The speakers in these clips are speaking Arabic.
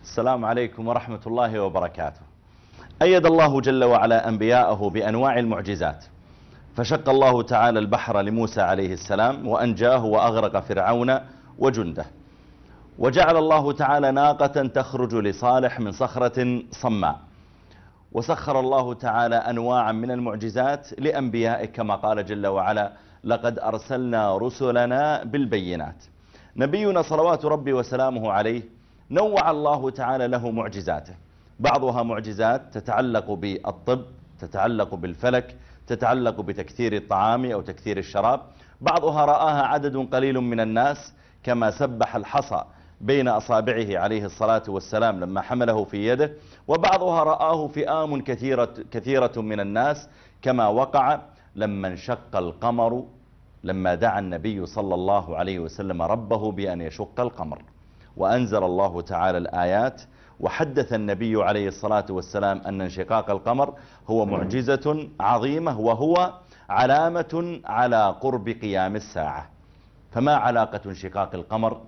السلام عليكم ورحمة الله وبركاته. أيد الله جل وعلا أنبياءه بأنواع المعجزات، فشق الله تعالى البحر لموسى عليه السلام وأنجاه وأغرق فرعون وجنده، وجعل الله تعالى ناقة تخرج لصالح من صخرة صماء، وسخر الله تعالى أنواعا من المعجزات لأنبيائه كما قال جل وعلا: لقد أرسلنا رسلنا بالبينات. نبينا صلوات ربي وسلامه عليه نوع الله تعالى له معجزاته، بعضها معجزات تتعلق بالطب، تتعلق بالفلك، تتعلق بتكثير الطعام أو تكثير الشراب، بعضها رآها عدد قليل من الناس كما سبح الحصى بين أصابعه عليه الصلاة والسلام لما حمله في يده، وبعضها رآه فئام كثيرة من الناس كما وقع لما انشق القمر، لما دعا النبي صلى الله عليه وسلم ربه بأن يشق القمر، وأنزل الله تعالى الآيات وحدث النبي عليه الصلاة والسلام أن انشقاق القمر هو معجزة عظيمة وهو علامة على قرب قيام الساعة. فما علاقة انشقاق القمر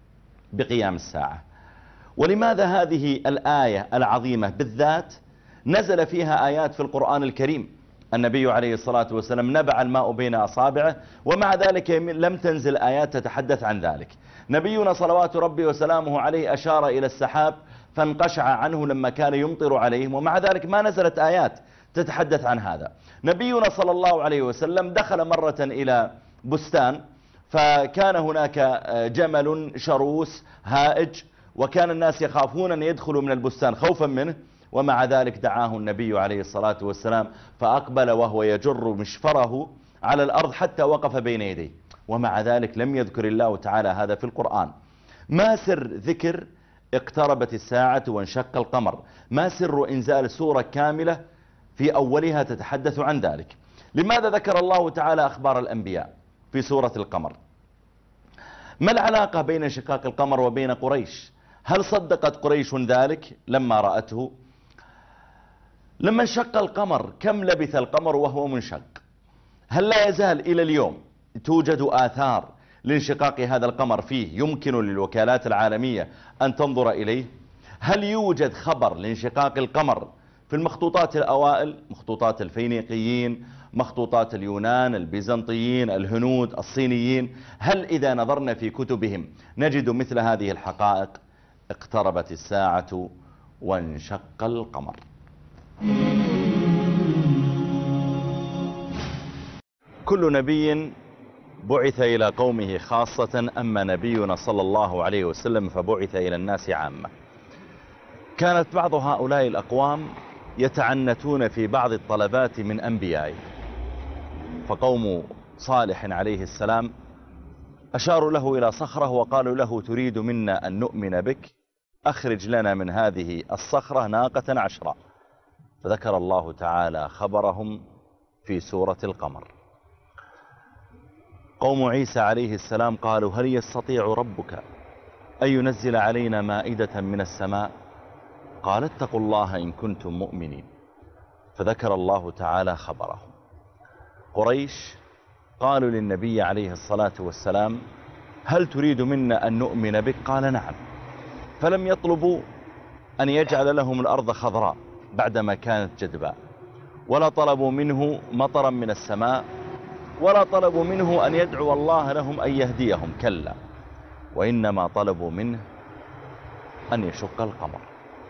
بقيام الساعة؟ ولماذا هذه الآية العظيمة بالذات نزل فيها آيات في القرآن الكريم؟ النبي عليه الصلاة والسلام نبع الماء بين أصابعه، ومع ذلك لم تنزل آيات تتحدث عن ذلك. نبينا صلوات ربي وسلامه عليه أشار إلى السحاب فانقشع عنه لما كان يمطر عليهم، ومع ذلك ما نزلت آيات تتحدث عن هذا. نبينا صلى الله عليه وسلم دخل مرة إلى بستان، فكان هناك جمل شروس هائج، وكان الناس يخافون أن يدخلوا من البستان خوفا منه، ومع ذلك دعاه النبي عليه الصلاة والسلام فأقبل وهو يجر مشفره على الأرض حتى وقف بين يديه، ومع ذلك لم يذكر الله تعالى هذا في القرآن. ما سر ذكر اقتربت الساعة وانشق القمر؟ ما سر إنزال سورة كاملة في أولها تتحدث عن ذلك؟ لماذا ذكر الله تعالى أخبار الأنبياء في سورة القمر؟ ما العلاقة بين انشقاق القمر وبين قريش؟ هل صدقت قريش ذلك لما رأته؟ لما انشق القمر كم لبث القمر وهو منشق؟ هل لا يزال إلى اليوم توجد آثار لانشقاق هذا القمر فيه يمكن للوكالات العالمية أن تنظر إليه؟ هل يوجد خبر لانشقاق القمر في المخطوطات الأوائل، مخطوطات الفينيقيين، مخطوطات اليونان، البيزنطيين، الهنود، الصينيين؟ هل إذا نظرنا في كتبهم نجد مثل هذه الحقائق؟ اقتربت الساعة وانشق القمر. كل نبي بعث إلى قومه خاصة، أما نبينا صلى الله عليه وسلم فبعث إلى الناس عامة. كانت بعض هؤلاء الأقوام يتعنتون في بعض الطلبات من أنبيائه، فقوم صالح عليه السلام أشاروا له إلى صخرة وقالوا له: تريد منا أن نؤمن بك؟ أخرج لنا من هذه الصخرة ناقة عشراء. فذكر الله تعالى خبرهم في سورة القمر. قوم عيسى عليه السلام قالوا: هل يستطيع ربك أن ينزل علينا مائدة من السماء؟ قال: اتقوا الله إن كنتم مؤمنين. فذكر الله تعالى خبرهم. قريش قالوا للنبي عليه الصلاة والسلام: هل تريد منا أن نؤمن بك؟ قال: نعم. فلم يطلبوا أن يجعل لهم الأرض خضراء بعدما كانت جدباء، ولا طلبوا منه مطرا من السماء، ولا طلبوا منه أن يدعو الله لهم أن يهديهم، كلا، وإنما طلبوا منه أن يشق القمر،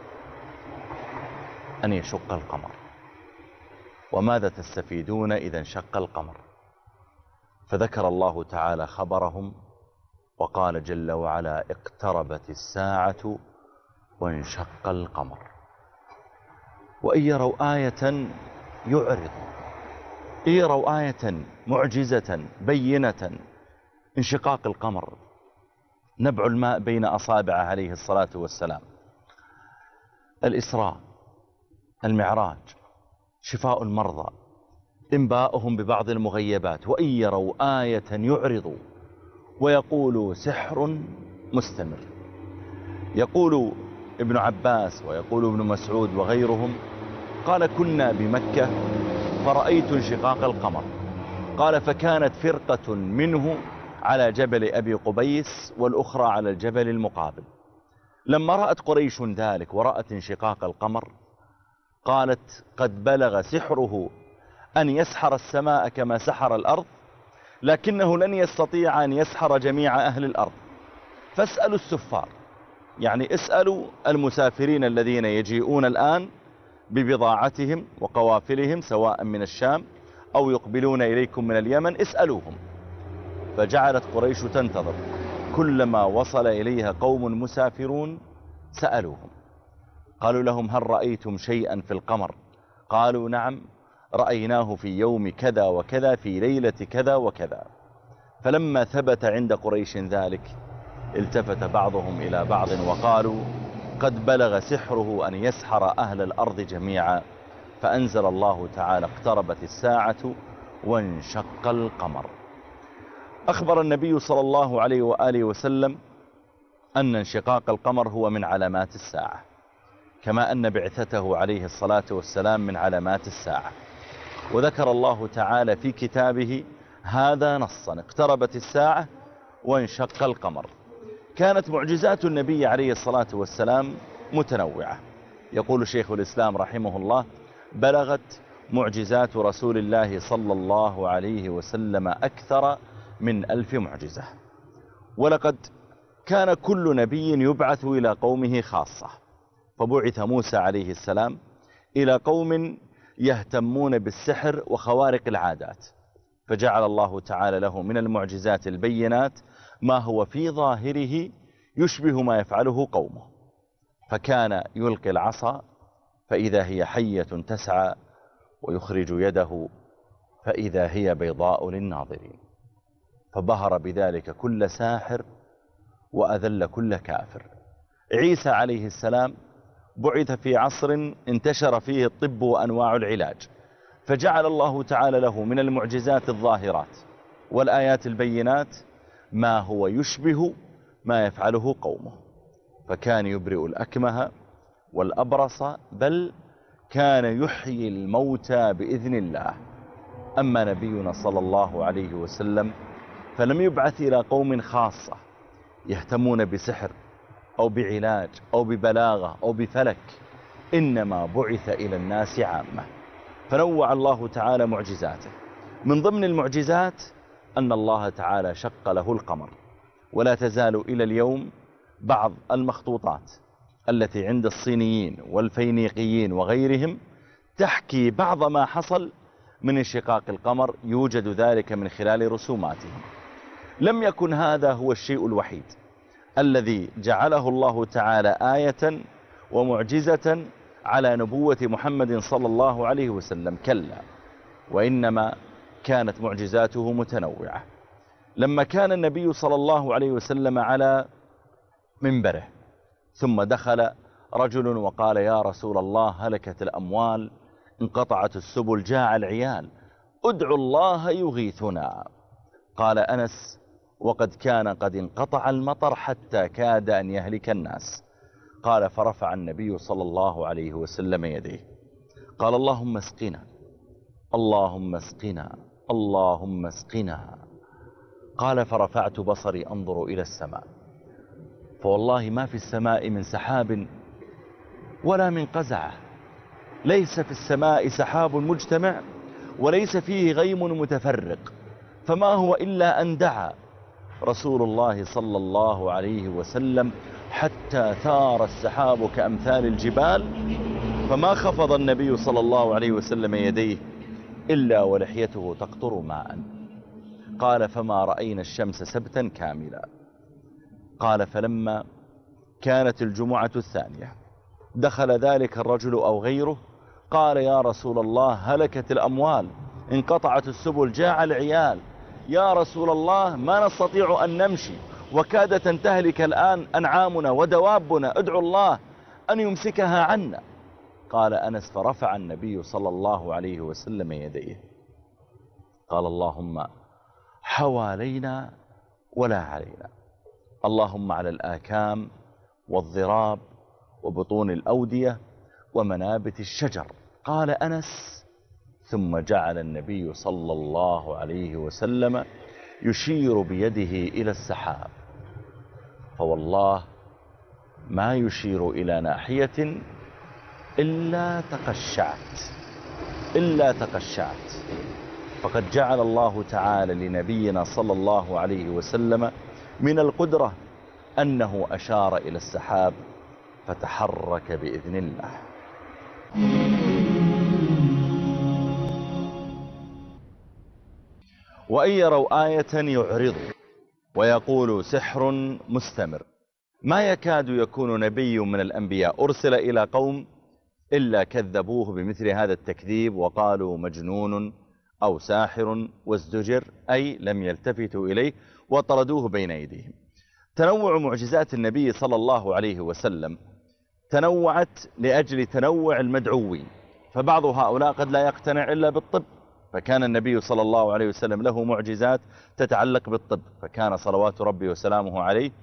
أن يشق القمر. وماذا تستفيدون إذا انشق القمر؟ فذكر الله تعالى خبرهم وقال جل وعلا: اقتربت الساعة وانشق القمر. وإن يروا آية يعرض، إن يروا آية معجزة بينة، انشقاق القمر، نبع الماء بين أصابعه عليه الصلاة والسلام، الإسراء، المعراج، شفاء المرضى، إنباؤهم ببعض المغيبات. وإن يروا آية يعرضوا ويقولوا سحر مستمر. يقول ابن عباس ويقول ابن مسعود وغيرهم: قال: كنا بمكة فرأيت انشقاق القمر. قال: فكانت فرقة منه على جبل أبي قبيس والأخرى على الجبل المقابل. لما رأت قريش ذلك ورأت انشقاق القمر قالت قد بلغ سحره أن يسحر السماء كما سحر الأرض، لكنه لن يستطيع أن يسحر جميع أهل الأرض، فاسألوا السفار، يعني اسألوا المسافرين الذين يجيئون الآن ببضاعتهم وقوافلهم سواء من الشام أو يقبلون إليكم من اليمن، اسألوهم. فجعلت قريش تنتظر، كلما وصل إليها قوم مسافرون سألوهم، قالوا لهم هل رأيتم شيئا في القمر؟ قالوا نعم رأيناه في يوم كذا وكذا في ليلة كذا وكذا. فلما ثبت عند قريش ذلك التفت بعضهم إلى بعض وقالوا قد بلغ سحره أن يسحر أهل الأرض جميعا، فأنزل الله تعالى اقتربت الساعة وانشق القمر. أخبر النبي صلى الله عليه وآله وسلم أن انشقاق القمر هو من علامات الساعة، كما أن بعثته عليه الصلاة والسلام من علامات الساعة. وذكر الله تعالى في كتابه هذا نصا اقتربت الساعة وانشق القمر. كانت معجزات النبي عليه الصلاة والسلام متنوعة. يقول شيخ الإسلام رحمه الله بلغت معجزات رسول الله صلى الله عليه وسلم أكثر من 1000 معجزة. ولقد كان كل نبي يبعث إلى قومه خاصة، فبعث موسى عليه السلام إلى قوم يهتمون بالسحر وخوارق العادات، فجعل الله تعالى له من المعجزات البينات ما هو في ظاهره يشبه ما يفعله قومه، فكان يلقي العصا فإذا هي حية تسعى، ويخرج يده فإذا هي بيضاء للناظرين، فبهر بذلك كل ساحر وأذل كل كافر. عيسى عليه السلام بعث في عصر انتشر فيه الطب وأنواع العلاج، فجعل الله تعالى له من المعجزات الظاهرات والآيات البينات ما هو يشبه ما يفعله قومه، فكان يبرئ الأكمه والأبرص، بل كان يحيي الموتى بإذن الله. أما نبينا صلى الله عليه وسلم فلم يبعث إلى قوم خاصة يهتمون بسحر أو بعلاج أو ببلاغة أو بفلك، إنما بعث إلى الناس عامة، فنوع الله تعالى معجزاته. من ضمن المعجزات أن الله تعالى شق له القمر، ولا تزال إلى اليوم بعض المخطوطات التي عند الصينيين والفينيقيين وغيرهم تحكي بعض ما حصل من انشقاق القمر، يوجد ذلك من خلال رسوماتهم. لم يكن هذا هو الشيء الوحيد الذي جعله الله تعالى آية ومعجزة على نبوة محمد صلى الله عليه وسلم، كلا، وإنما كانت معجزاته متنوعة. لما كان النبي صلى الله عليه وسلم على منبره ثم دخل رجل وقال يا رسول الله هلكت الأموال، انقطعت السبل، جاع العيال، ادعوا الله يغيثنا. قال أنس وقد كان قد انقطع المطر حتى كاد أن يهلك الناس. قال فرفع النبي صلى الله عليه وسلم يديه قال اللهم اسقنا اللهم اسقنا اللهم اسقنا. قال فرفعت بصري أنظر إلى السماء، فوالله ما في السماء من سحاب ولا من قزعة، ليس في السماء سحاب مجتمع وليس فيه غيم متفرق، فما هو إلا أن دعا رسول الله صلى الله عليه وسلم حتى ثار السحاب كأمثال الجبال، فما خفض النبي صلى الله عليه وسلم يديه إلا ولحيته تقطر ماء. قال فما رأينا الشمس سبتا كاملا. قال فلما كانت الجمعة الثانية دخل ذلك الرجل أو غيره قال يا رسول الله هلكت الأموال، انقطعت السبل، جاع العيال، يا رسول الله ما نستطيع أن نمشي، وكادت أن تهلك الآن أنعامنا ودوابنا، ادعوا الله أن يمسكها عنا. قال أنس فرفع النبي صلى الله عليه وسلم يديه قال اللهم حوالينا ولا علينا، اللهم على الآكام والضراب وبطون الأودية ومنابت الشجر. قال أنس ثم جعل النبي صلى الله عليه وسلم يشير بيده إلى السحاب، فوالله ما يشير إلى ناحية إلا تقشعت. فقد جعل الله تعالى لنبينا صلى الله عليه وسلم من القدرة أنه أشار إلى السحاب فتحرك بإذن الله. وإن يروا آية يعرضوا ويقولوا سحر مستمر. ما يكاد يكون نبي من الأنبياء أرسل إلى قوم إلا كذبوه بمثل هذا التكذيب وقالوا مجنون أو ساحر وازدجر، أي لم يلتفتوا إليه وطردوه بين أيديهم. تنوع معجزات النبي صلى الله عليه وسلم تنوعت لأجل تنوع المدعوين، فبعض هؤلاء قد لا يقتنع إلا بالطب، فكان النبي صلى الله عليه وسلم له معجزات تتعلق بالطب، فكان صلوات ربي وسلامه عليه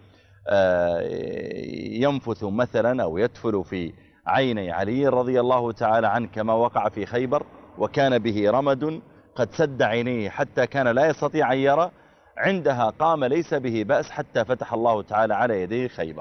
ينفث مثلا أو يدفل في عيني علي رضي الله تعالى عنه كما وقع في خيبر، وكان به رمد قد سد عينيه حتى كان لا يستطيع أن يرى، عندها قام ليس به بأس حتى فتح الله تعالى على يديه خيبر.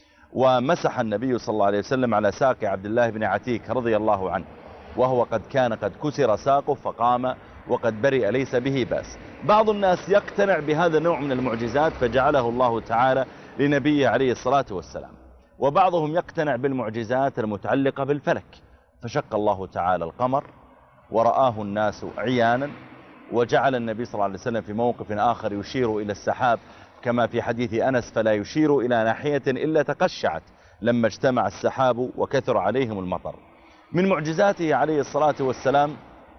ومسح النبي صلى الله عليه وسلم على ساق عبد الله بن عتيك رضي الله عنه وهو قد كسر ساقه فقام وقد برئ ليس به بأس. بعض الناس يقتنع بهذا النوع من المعجزات فجعله الله تعالى لنبيه عليه الصلاة والسلام، وبعضهم يقتنع بالمعجزات المتعلقة بالفلك، فشق الله تعالى القمر ورآه الناس عيانا، وجعل النبي صلى الله عليه وسلم في موقف آخر يشير إلى السحاب كما في حديث أنس فلا يشير إلى ناحية إلا تقشعت لما اجتمع السحاب وكثر عليهم المطر. من معجزاته عليه الصلاة والسلام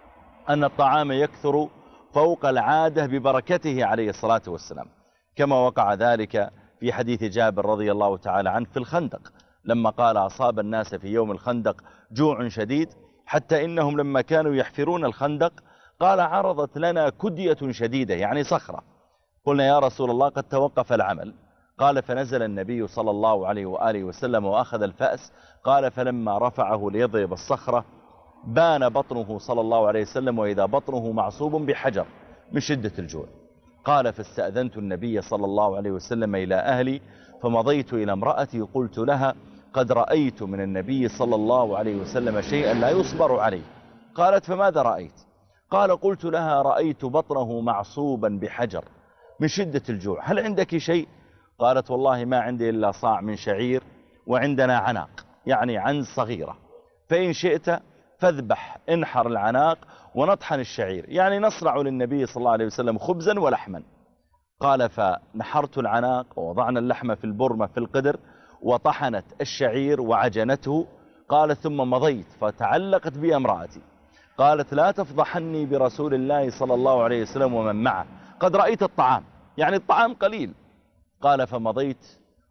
أن الطعام يكثر فوق العادة ببركته عليه الصلاة والسلام، كما وقع ذلك في حديث جابر رضي الله تعالى عنه في الخندق لما قال أصاب الناس في يوم الخندق جوع شديد حتى إنهم لما كانوا يحفرون الخندق قال عرضت لنا كدية شديدة يعني صخرة، قلنا يا رسول الله قد توقف العمل، قال فنزل النبي صلى الله عليه وآله وسلم وأخذ الفأس، قال فلما رفعه ليضرب الصخرة بان بطنه صلى الله عليه وسلم وإذا بطنه معصوب بحجر من شدة الجوع، قال فاستأذنت النبي صلى الله عليه وسلم إلى أهلي فمضيت إلى امرأتي قلت لها قد رأيت من النبي صلى الله عليه وسلم شيئا لا يصبر عليه، قالت فماذا رأيت؟ قال قلت لها رأيت بطنه معصوبا بحجر من شدة الجوع، هل عندك شيء؟ قالت والله ما عندي إلا صاع من شعير وعندنا عناق يعني عنز صغيرة، فإن شئت فاذبح انحر العناق ونطحن الشعير، يعني نصنع للنبي صلى الله عليه وسلم خبزا ولحما. قال فنحرت العناق ووضعنا اللحم في البرمة في القدر وطحنت الشعير وعجنته، قالت ثم مضيت فتعلقت بي امرأتي، قالت لا تفضحني برسول الله صلى الله عليه وسلم ومن معه قد رأيت الطعام، يعني الطعام قليل. قال فمضيت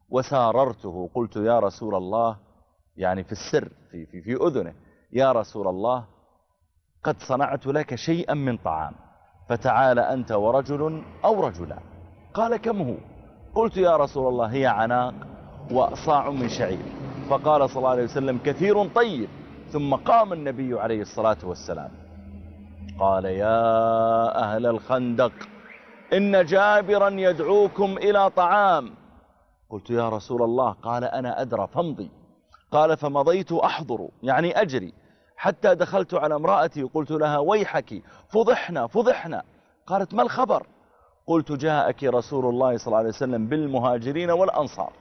وساررته قلت يا رسول الله يعني في السر في أذنه يا رسول الله قد صنعت لك شيئا من طعام فتعال أنت ورجل أو رجلان. قال كم هو؟ قلت يا رسول الله هي عناق وصاع من شعير، فقال صلى الله عليه وسلم كثير طيب، ثم قام النبي عليه الصلاة والسلام قال يا أهل الخندق إن جابرا يدعوكم إلى طعام. قلت يا رسول الله قال أنا أدرى فامضي. قال فمضيت أحضر يعني أجري حتى دخلت على امرأتي قلت لها ويحك فضحنا. قالت ما الخبر؟ قلت جاءك رسول الله صلى الله عليه وسلم بالمهاجرين والأنصار.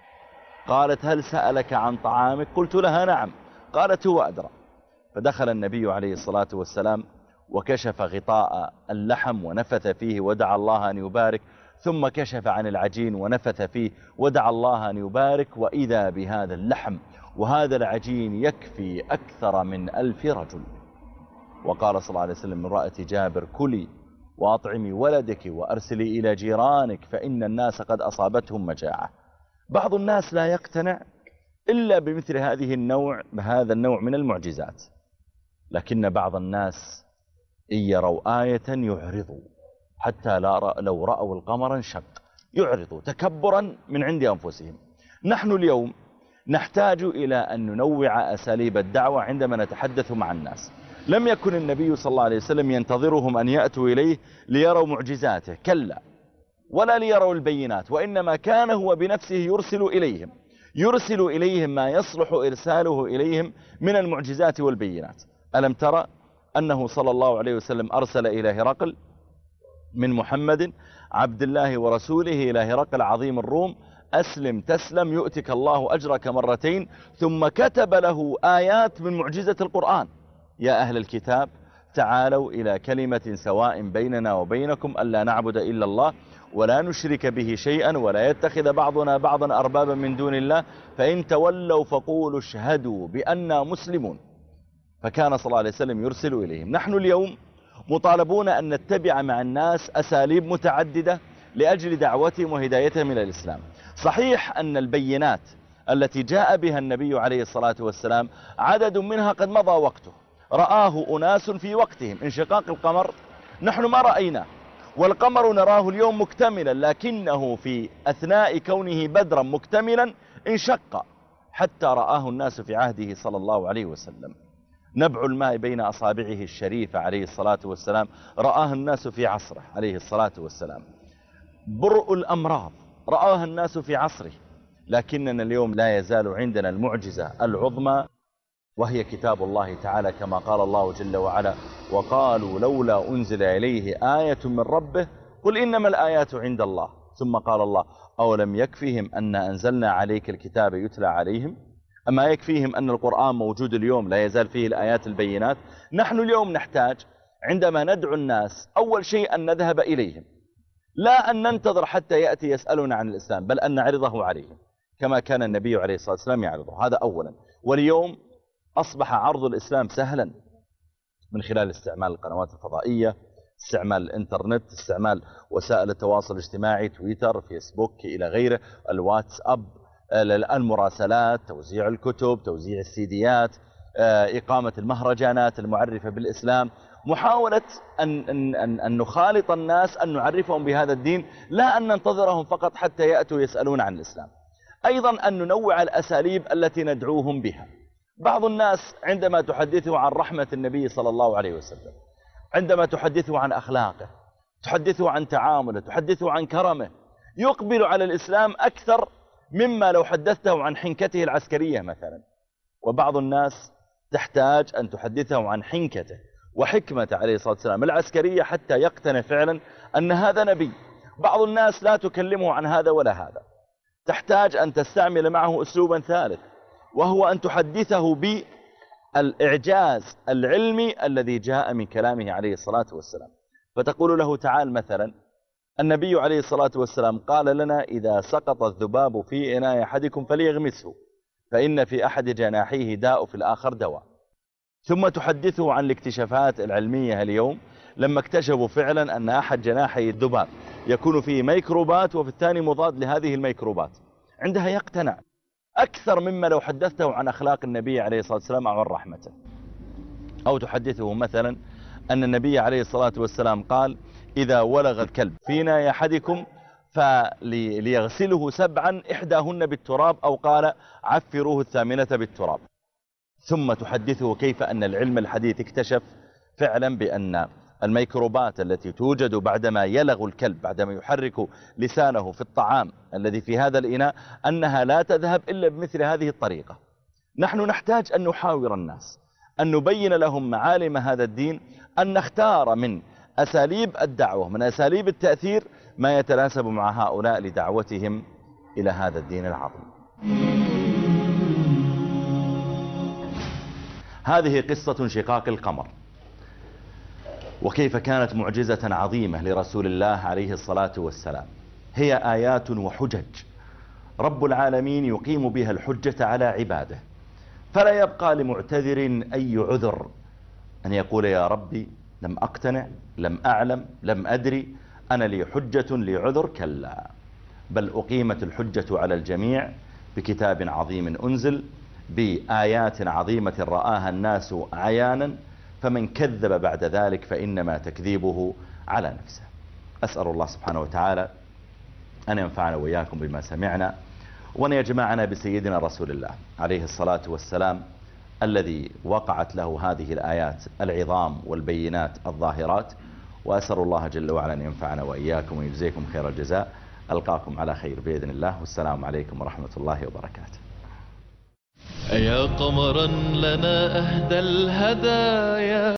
قالت هل سألك عن طعامك؟ قلت لها نعم. قالت هو أدرى. فدخل النبي عليه الصلاة والسلام وكشف غطاء اللحم ونفث فيه ودعا الله أن يبارك، ثم كشف عن العجين ونفث فيه ودعا الله أن يبارك، وإذا بهذا اللحم وهذا العجين يكفي أكثر من 1000 رجل. وقال صلى الله عليه وسلم من رأت جابر كلي وأطعمي ولدك وأرسلي إلى جيرانك فإن الناس قد أصابتهم مجاعة. بعض الناس لا يقتنع إلا بمثل بهذا النوع من المعجزات، لكن بعض الناس إن يروا آية يعرضوا حتى لو رأوا القمر انشق، يعرضوا تكبرا من عند أنفسهم. نحن اليوم نحتاج إلى أن ننوع أساليب الدعوة عندما نتحدث مع الناس. لم يكن النبي صلى الله عليه وسلم ينتظرهم أن يأتوا إليه ليروا معجزاته، كلا، ولا ليروا البينات، وإنما كان هو بنفسه يرسل إليهم يرسل إليهم ما يصلح إرساله إليهم من المعجزات والبينات. ألم ترى أنه صلى الله عليه وسلم أرسل إلى هرقل من محمد عبد الله ورسوله إلى هرقل عظيم الروم: أسلم تسلم يؤتك الله أجرك مرتين. ثم كتب له آيات من معجزة القرآن: يا أهل الكتاب تعالوا إلى كلمة سواء بيننا وبينكم ألا نعبد إلا الله ولا نشرك به شيئا ولا يتخذ بعضنا بعضا أربابا من دون الله فإن تولوا فقولوا اشهدوا بأننا مسلمون. فكان صلى الله عليه وسلم يرسل إليهم. نحن اليوم مطالبون أن نتبع مع الناس أساليب متعددة لأجل دعوتهم وهدايتهم إلى الإسلام. صحيح أن البينات التي جاء بها النبي عليه الصلاة والسلام عدد منها قد مضى وقته، رآه أناس في وقتهم. انشقاق القمر نحن ما رأيناه، والقمر نراه اليوم مكتملا، لكنه في أثناء كونه بدرا مكتملا انشق حتى رآه الناس في عهده صلى الله عليه وسلم. نبع الماء بين أصابعه الشريفة عليه الصلاة والسلام رآه الناس في عصره عليه الصلاة والسلام. برء الأمراض رآها الناس في عصره. لكننا اليوم لا يزال عندنا المعجزة العظمى وهي كتاب الله تعالى، كما قال الله جل وعلا: وقالوا لولا أنزل إليه آية من ربه قل إنما الآيات عند الله. ثم قال الله: أولم يكفيهم أن أنزلنا عليك الكتاب يتلى عليهم. أما يكفيهم أن القرآن موجود اليوم لا يزال فيه الآيات البينات؟ نحن اليوم نحتاج عندما ندعو الناس أول شيء أن نذهب إليهم، لا أن ننتظر حتى يأتي يسألنا عن الإسلام، بل أن نعرضه عليهم كما كان النبي عليه الصلاة والسلام يعرضه. هذا أولا. واليوم أصبح عرض الإسلام سهلا من خلال استعمال القنوات الفضائية، استعمال الإنترنت، استعمال وسائل التواصل الاجتماعي، تويتر، فيسبوك إلى غيره، الواتساب، المراسلات، توزيع الكتب، توزيع السيديات، إقامة المهرجانات المعرفة بالإسلام، محاولة أن نخالط الناس، أن نعرفهم بهذا الدين، لا أن ننتظرهم فقط حتى يأتوا يسألون عن الإسلام. أيضا أن ننوع الأساليب التي ندعوهم بها. بعض الناس عندما تحدثه عن رحمة النبي صلى الله عليه وسلم، عندما تحدثه عن أخلاقه، تحدثه عن تعامله، تحدثه عن كرمه، يقبل على الإسلام أكثر مما لو حدثته عن حنكته العسكرية مثلا. وبعض الناس تحتاج أن تحدثه عن حنكته وحكمته عليه الصلاة والسلام العسكرية حتى يقتنع فعلا أن هذا نبي. بعض الناس لا تكلمه عن هذا ولا هذا، تحتاج أن تستعمل معه أسلوبا ثالث، وهو أن تحدثه بالإعجاز العلمي الذي جاء من كلامه عليه الصلاة والسلام. فتقول له: تعال مثلا، النبي عليه الصلاة والسلام قال لنا: إذا سقط الذباب في إناء أحدكم فليغمسه فإن في أحد جناحيه داء في الآخر دواء. ثم تحدثه عن الاكتشافات العلمية اليوم، لما اكتشفوا فعلا أن أحد جناحي الذباب يكون فيه ميكروبات وفي الثاني مضاد لهذه الميكروبات. عندها يقتنع أكثر مما لو حدثته عن أخلاق النبي عليه الصلاة والسلام أو عن رحمته. أو تحدثه مثلا أن النبي عليه الصلاة والسلام قال: إذا ولغ الكلب فينا أحدكم فليغسله 7 إحداهن بالتراب، أو قال: عفروه 8 بالتراب. ثم تحدثه كيف أن العلم الحديث اكتشف فعلا بأن الميكروبات التي توجد بعدما يلغ الكلب، بعدما يحرك لسانه في الطعام الذي في هذا الإناء، أنها لا تذهب إلا بمثل هذه الطريقة. نحن نحتاج أن نحاور الناس، أن نبين لهم معالم هذا الدين، أن نختار من أساليب الدعوة، من أساليب التأثير، ما يتناسب مع هؤلاء لدعوتهم إلى هذا الدين العظيم. هذه قصة انشقاق القمر، وكيف كانت معجزة عظيمة لرسول الله عليه الصلاة والسلام. هي آيات وحجج رب العالمين يقيم بها الحجة على عباده، فلا يبقى لمعتذر أي عذر أن يقول: يا ربي لم أقتنع، لم أعلم، لم أدري، أنا لي حجة لي عذر. كلا، بل أقيمت الحجة على الجميع بكتاب عظيم أنزل، بآيات عظيمة رآها الناس عيانا، فمن كذب بعد ذلك فإنما تكذيبه على نفسه. أسأل الله سبحانه وتعالى أن ينفعنا وإياكم بما سمعنا، وأن يجمعنا بسيدنا رسول الله عليه الصلاة والسلام الذي وقعت له هذه الآيات العظام والبينات الظاهرات. وأسأل الله جل وعلا أن ينفعنا وإياكم ويجزيكم خير الجزاء. ألقاكم على خير بإذن الله، والسلام عليكم ورحمة الله وبركاته. يا قمرا لنا أهدى الهدايا